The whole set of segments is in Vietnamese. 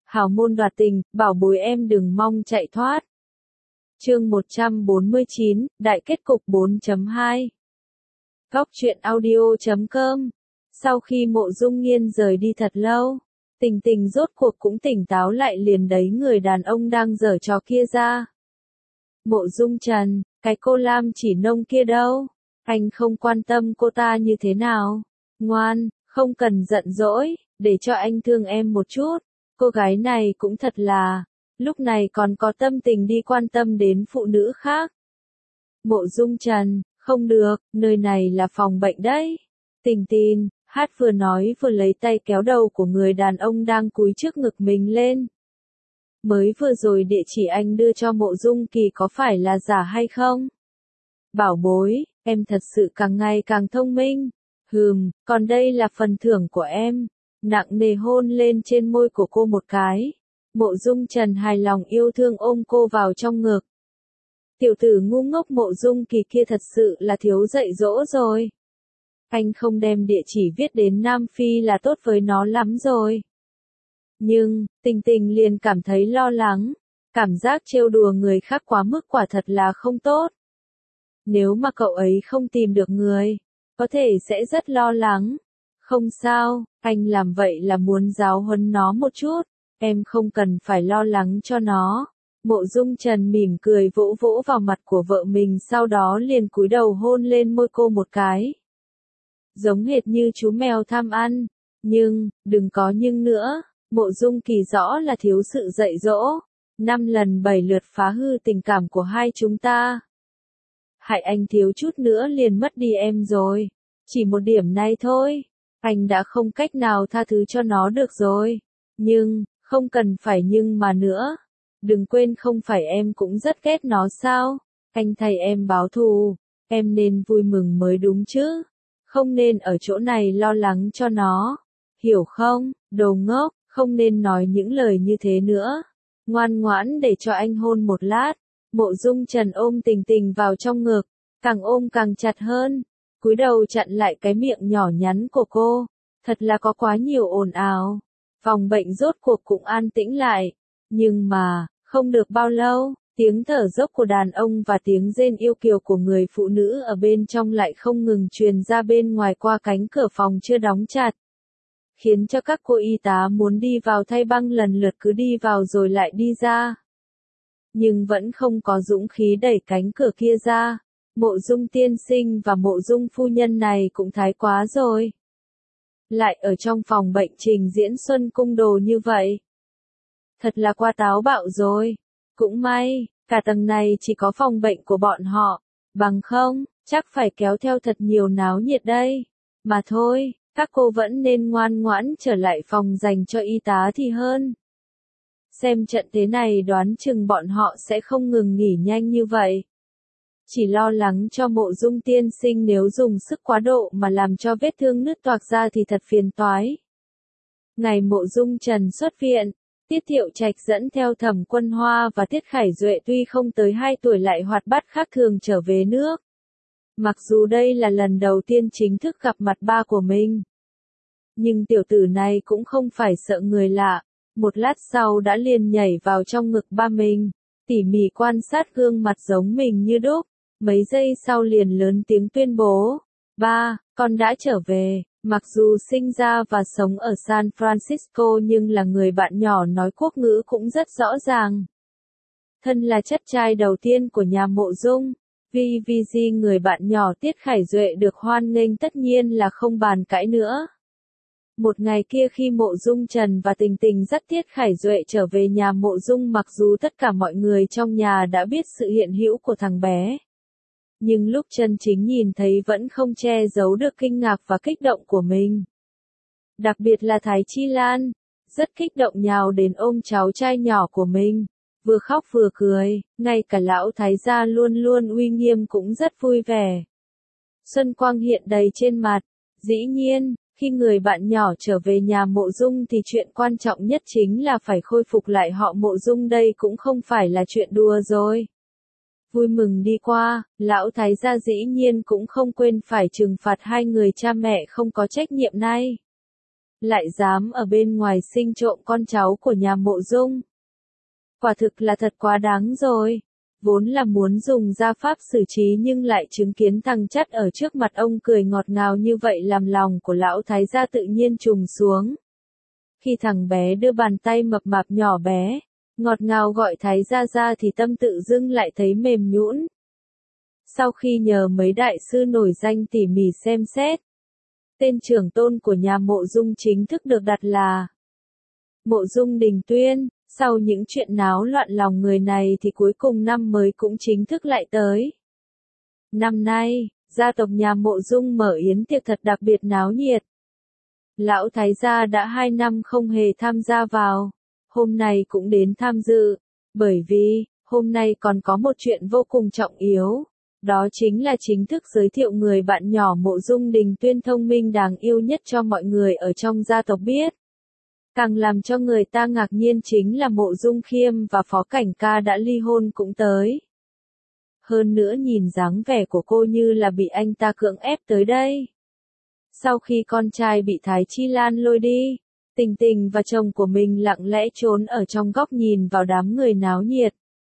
Hào môn đoạt tình, bảo bối em đừng mong chạy thoát. Chương 149, Đại kết cục 4.2. Góc truyện audio.com. Sau khi Mộ Dung Nghiên rời đi thật lâu, Tình Tình rốt cuộc cũng tỉnh táo lại, liền đẩy người đàn ông đang giở trò kia ra. Mộ Dung Trần, cái cô Lam Chỉ Nông kia đâu? Anh không quan tâm cô ta như thế nào? Ngoan, không cần giận dỗi, để cho anh thương em một chút. Cô gái này cũng thật là, lúc này còn có tâm tình đi quan tâm đến phụ nữ khác. Mộ Dung Trần, không được, nơi này là phòng bệnh đấy. Tình Tình, hát vừa nói vừa lấy tay kéo đầu của người đàn ông đang cúi trước ngực mình lên. Mới vừa rồi địa chỉ anh đưa cho Mộ Dung Kỳ có phải là giả hay không? Bảo bối, em thật sự càng ngày càng thông minh. Còn đây là phần thưởng của em. Nặng nề hôn lên trên môi của cô một cái. Mộ Dung Trần hài lòng yêu thương ôm cô vào trong ngực. Tiểu tử ngu ngốc Mộ Dung Kỳ kia thật sự là thiếu dạy dỗ rồi. Anh không đem địa chỉ viết đến Nam Phi là tốt với nó lắm rồi. Nhưng, Tình Tình liền cảm thấy lo lắng. Cảm giác trêu đùa người khác quá mức quả thật là không tốt. Nếu mà cậu ấy không tìm được người, có thể sẽ rất lo lắng. Không sao, anh làm vậy là muốn giáo huấn nó một chút. Em không cần phải lo lắng cho nó. Mộ Dung Trần mỉm cười vỗ vỗ vào mặt của vợ mình, sau đó liền cúi đầu hôn lên môi cô một cái. Giống hệt như chú mèo tham ăn. Nhưng, đừng có nhưng nữa. Mộ Dung Kỳ rõ là thiếu sự dạy dỗ. 5 lần 7 lượt phá hư tình cảm của hai chúng ta. Hại anh thiếu chút nữa liền mất đi em rồi. Chỉ một điểm này thôi. Anh đã không cách nào tha thứ cho nó được rồi. Nhưng, không cần phải nhưng mà nữa. Đừng quên không phải em cũng rất ghét nó sao? Anh thay em báo thù. Em nên vui mừng mới đúng chứ. Không nên ở chỗ này lo lắng cho nó. Hiểu không, đồ ngốc, không nên nói những lời như thế nữa. Ngoan ngoãn để cho anh hôn một lát. Mộ Dung Trần ôm Tình Tình vào trong ngực. Càng ôm càng chặt hơn. Cúi đầu chặn lại cái miệng nhỏ nhắn của cô. Thật là có quá nhiều ồn ào. Phòng bệnh rốt cuộc cũng an tĩnh lại. Nhưng mà, không được bao lâu, tiếng thở dốc của đàn ông và tiếng rên yêu kiều của người phụ nữ ở bên trong lại không ngừng truyền ra bên ngoài qua cánh cửa phòng chưa đóng chặt. Khiến cho các cô y tá muốn đi vào thay băng lần lượt cứ đi vào rồi lại đi ra. Nhưng vẫn không có dũng khí đẩy cánh cửa kia ra. Mộ Dung tiên sinh và Mộ Dung phu nhân này cũng thái quá rồi. Lại ở trong phòng bệnh trình diễn xuân cung đồ như vậy. Thật là quá táo bạo rồi. Cũng may, cả tầng này chỉ có phòng bệnh của bọn họ. Bằng không, chắc phải kéo theo thật nhiều náo nhiệt đây. Mà thôi, các cô vẫn nên ngoan ngoãn trở lại phòng dành cho y tá thì hơn. Xem trận thế này đoán chừng bọn họ sẽ không ngừng nghỉ nhanh như vậy. Chỉ lo lắng cho Mộ Dung tiên sinh nếu dùng sức quá độ mà làm cho vết thương nứt toạc ra thì thật phiền toái. Ngày Mộ Dung Trần xuất viện, Tiết Thiệu Trạch dẫn theo Thẩm Quân Hoa và Tiết Khải Duệ tuy không tới 2 tuổi lại hoạt bát khác thường trở về nước. Mặc dù đây là lần đầu tiên chính thức gặp mặt ba của mình. Nhưng tiểu tử này cũng không phải sợ người lạ. Một lát sau đã liền nhảy vào trong ngực ba mình. Tỉ mỉ quan sát gương mặt giống mình như đúc. Mấy giây sau liền lớn tiếng tuyên bố. Ba, con đã trở về. Mặc dù sinh ra và sống ở San Francisco nhưng là người bạn nhỏ nói quốc ngữ cũng rất rõ ràng. Thân là chất trai đầu tiên của nhà Mộ Dung, VVG người bạn nhỏ Tiết Khải Duệ được hoan nghênh tất nhiên là không bàn cãi nữa. Một ngày kia khi Mộ Dung Trần và Tình Tình dắt Tiết Khải Duệ trở về nhà Mộ Dung, mặc dù tất cả mọi người trong nhà đã biết sự hiện hữu của thằng bé. Nhưng lúc chân chính nhìn thấy vẫn không che giấu được kinh ngạc và kích động của mình. Đặc biệt là Thái Chi Lan, rất kích động nhào đến ôm cháu trai nhỏ của mình, vừa khóc vừa cười, ngay cả lão Thái gia luôn luôn uy nghiêm cũng rất vui vẻ. Xuân quang hiện đầy trên mặt, dĩ nhiên, khi người bạn nhỏ trở về nhà Mộ Dung thì chuyện quan trọng nhất chính là phải khôi phục lại họ Mộ Dung, đây cũng không phải là chuyện đùa rồi. Vui mừng đi qua, lão Thái gia dĩ nhiên cũng không quên phải trừng phạt hai người cha mẹ không có trách nhiệm này. lại dám ở bên ngoài sinh trộm con cháu của nhà Mộ Dung. Quả thực là thật quá đáng rồi. Vốn là muốn dùng gia pháp xử trí nhưng lại chứng kiến thằng Chắt ở trước mặt ông cười ngọt ngào như vậy làm lòng của lão thái gia tự nhiên trùng xuống. Khi thằng bé đưa bàn tay mập mạp nhỏ bé, ngọt ngào gọi thái gia ra thì tâm tự dưng lại thấy mềm nhũn. Sau khi nhờ mấy đại sư nổi danh tỉ mỉ xem xét, tên trưởng tôn của nhà Mộ Dung chính thức được đặt là Mộ Dung Đình Tuyên. Sau những chuyện náo loạn lòng người này thì cuối cùng năm mới cũng chính thức lại tới. Năm nay, gia tộc nhà Mộ Dung mở yến tiệc thật đặc biệt náo nhiệt. Lão thái gia đã 2 năm không hề tham gia vào, hôm nay cũng đến tham dự, bởi vì, hôm nay còn có một chuyện vô cùng trọng yếu, đó chính là chính thức giới thiệu người bạn nhỏ Mộ Dung Đình Tuyên thông minh đáng yêu nhất cho mọi người ở trong gia tộc biết. Càng làm cho người ta ngạc nhiên chính là Mộ Dung Khiêm và Phó Cảnh Ca đã ly hôn cũng tới. Hơn nữa nhìn dáng vẻ của cô như là bị anh ta cưỡng ép tới đây. Sau khi con trai bị Thái Chi Lan lôi đi, Tình Tình và chồng của mình lặng lẽ trốn ở trong góc nhìn vào đám người náo nhiệt.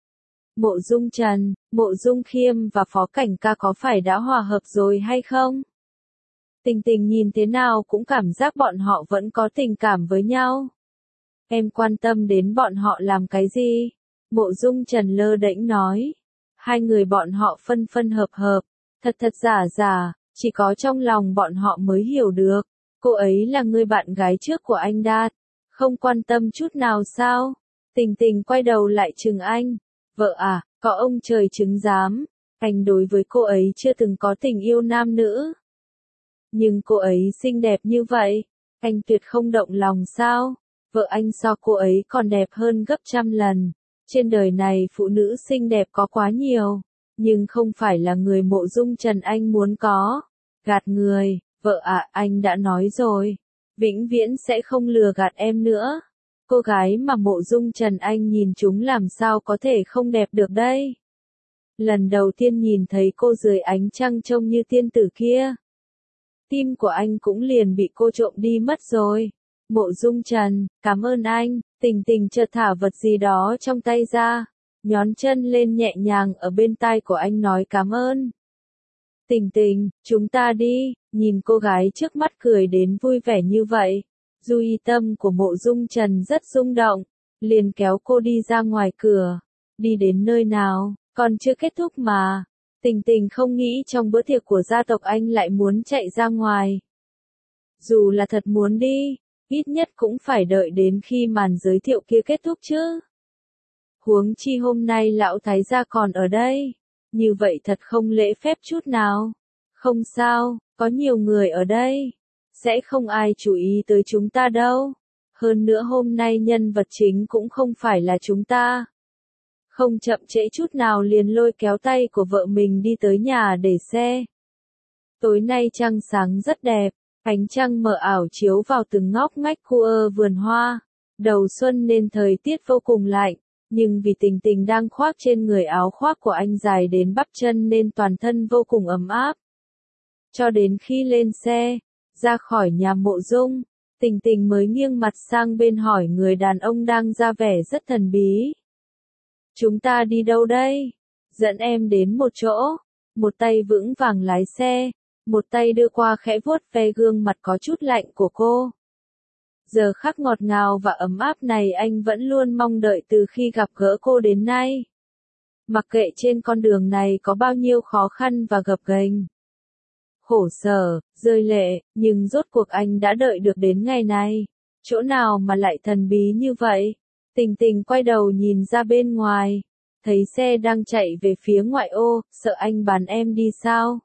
Mộ Dung Trần, Mộ Dung Khiêm và Phó Cảnh Ca có phải đã hòa hợp rồi hay không? Tình Tình nhìn thế nào cũng cảm giác bọn họ vẫn có tình cảm với nhau. Em quan tâm đến bọn họ làm cái gì? Mộ Dung Trần lơ đễnh nói. Hai người bọn họ phân phân hợp hợp, thật thật giả giả, chỉ có trong lòng bọn họ mới hiểu được. Cô ấy là người bạn gái trước của anh Đạt. Không quan tâm chút nào sao? Tình Tình quay đầu lại chừng anh. Vợ à, có ông trời chứng giám. Anh đối với cô ấy chưa từng có tình yêu nam nữ. Nhưng cô ấy xinh đẹp như vậy, anh tuyệt không động lòng sao? Vợ anh so cô ấy còn đẹp hơn gấp trăm lần. Trên đời này phụ nữ xinh đẹp có quá nhiều, nhưng không phải là người Mộ Dung Trần anh muốn có. Gạt người, vợ ạ, anh đã nói rồi, vĩnh viễn sẽ không lừa gạt em nữa. Cô gái mà Mộ Dung Trần anh nhìn chúng làm sao có thể không đẹp được đây? Lần đầu tiên nhìn thấy cô dưới ánh trăng trông như tiên tử kia, tim của anh cũng liền bị cô trộm đi mất rồi. Mộ Dung Trần, cảm ơn anh. Tình Tình chợt thả vật gì đó trong tay ra, nhón chân lên nhẹ nhàng ở bên tai của anh nói cảm ơn. Tình Tình, chúng ta đi. Nhìn cô gái trước mắt cười đến vui vẻ như vậy, Duy tâm của Mộ Dung Trần rất rung động, liền kéo cô đi ra ngoài cửa. Đi đến nơi nào, còn chưa kết thúc mà. Tình Tình không nghĩ trong bữa tiệc của gia tộc anh lại muốn chạy ra ngoài. Dù là thật muốn đi, ít nhất cũng phải đợi đến khi màn giới thiệu kia kết thúc chứ. Huống chi hôm nay lão thái gia còn ở đây, như vậy thật không lễ phép chút nào. Không sao, có nhiều người ở đây, sẽ không ai chú ý tới chúng ta đâu. Hơn nữa hôm nay nhân vật chính cũng không phải là chúng ta. Không chậm trễ chút nào liền lôi kéo tay của vợ mình đi tới nhà để xe. Tối nay trăng sáng rất đẹp, ánh trăng mờ ảo chiếu vào từng ngóc ngách khu vườn hoa. Đầu xuân nên thời tiết vô cùng lạnh, nhưng vì Tình Tình đang khoác trên người áo khoác của anh dài đến bắp chân nên toàn thân vô cùng ấm áp. Cho đến khi lên xe, ra khỏi nhà Mộ Dung, Tình Tình mới nghiêng mặt sang bên hỏi người đàn ông đang ra vẻ rất thần bí. Chúng ta đi đâu đây? Dẫn em đến một chỗ. Một tay vững vàng lái xe, một tay đưa qua khẽ vuốt ve gương mặt có chút lạnh của cô. Giờ khắc ngọt ngào và ấm áp này anh vẫn luôn mong đợi từ khi gặp gỡ cô đến nay. Mặc kệ trên con đường này có bao nhiêu khó khăn và gập ghềnh, khổ sở, rơi lệ, nhưng rốt cuộc anh đã đợi được đến ngày này. Chỗ nào mà lại thần bí như vậy? Tình Tình quay đầu nhìn ra bên ngoài, thấy xe đang chạy về phía ngoại ô, sợ anh bán em đi sao?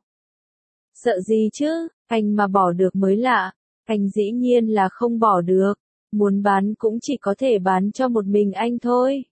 Sợ gì chứ, anh mà bỏ được mới lạ, anh dĩ nhiên là không bỏ được, muốn bán cũng chỉ có thể bán cho một mình anh thôi.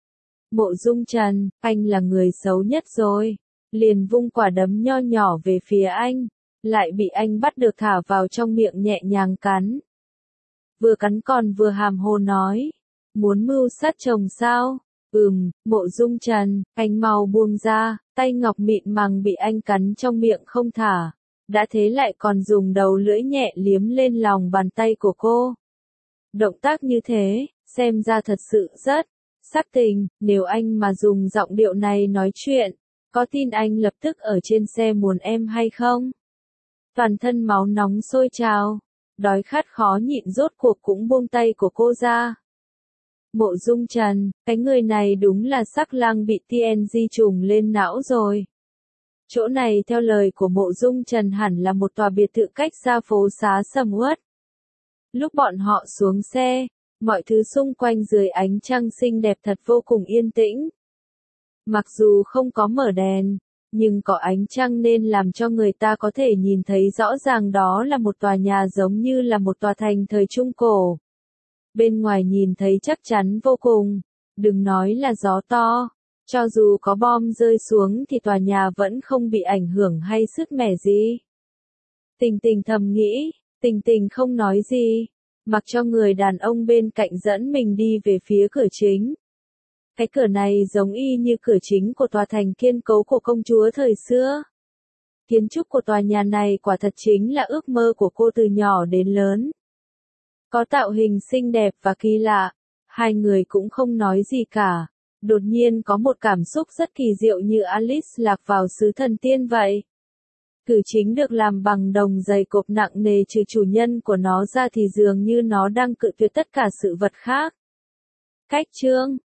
Mộ Dung Trần, anh là người xấu nhất rồi, liền vung quả đấm nho nhỏ về phía anh, lại bị anh bắt được thả vào trong miệng nhẹ nhàng cắn. Vừa cắn còn vừa hàm hồ nói, muốn mưu sát chồng sao? Mộ Dung Trần, anh mau buông ra, tay ngọc mịn màng bị anh cắn trong miệng không thả. đã thế lại còn dùng đầu lưỡi nhẹ liếm lên lòng bàn tay của cô. Động tác như thế, xem ra thật sự rất sắc tình, nếu anh mà dùng giọng điệu này nói chuyện, có tin anh lập tức ở trên xe muốn em hay không? Toàn thân máu nóng sôi trào, đói khát khó nhịn rốt cuộc cũng buông tay của cô ra. Mộ Dung Trần, cái người này đúng là sắc lang bị TNG trùng lên não rồi. Chỗ này theo lời của Mộ Dung Trần hẳn là một tòa biệt thự cách xa phố xá sầm uất. Lúc bọn họ xuống xe, mọi thứ xung quanh dưới ánh trăng xinh đẹp thật vô cùng yên tĩnh. Mặc dù không có mở đèn, nhưng có ánh trăng nên làm cho người ta có thể nhìn thấy rõ ràng đó là một tòa nhà giống như là một tòa thành thời Trung Cổ. Bên ngoài nhìn thấy chắc chắn vô cùng, đừng nói là gió to, cho dù có bom rơi xuống thì tòa nhà vẫn không bị ảnh hưởng hay sứt mẻ gì. Tình Tình thầm nghĩ, Tình Tình không nói gì, mặc cho người đàn ông bên cạnh dẫn mình đi về phía cửa chính. Cái cửa này giống y như cửa chính của tòa thành kiên cố của công chúa thời xưa. Kiến trúc của tòa nhà này quả thật chính là ước mơ của cô từ nhỏ đến lớn. Có tạo hình xinh đẹp và kỳ lạ, hai người cũng không nói gì cả. Đột nhiên có một cảm xúc rất kỳ diệu như Alice lạc vào xứ thần tiên vậy. Cửa chính được làm bằng đồng dày cộp nặng nề, trừ chủ nhân của nó ra thì dường như nó đang cự tuyệt tất cả sự vật khác. Cách chương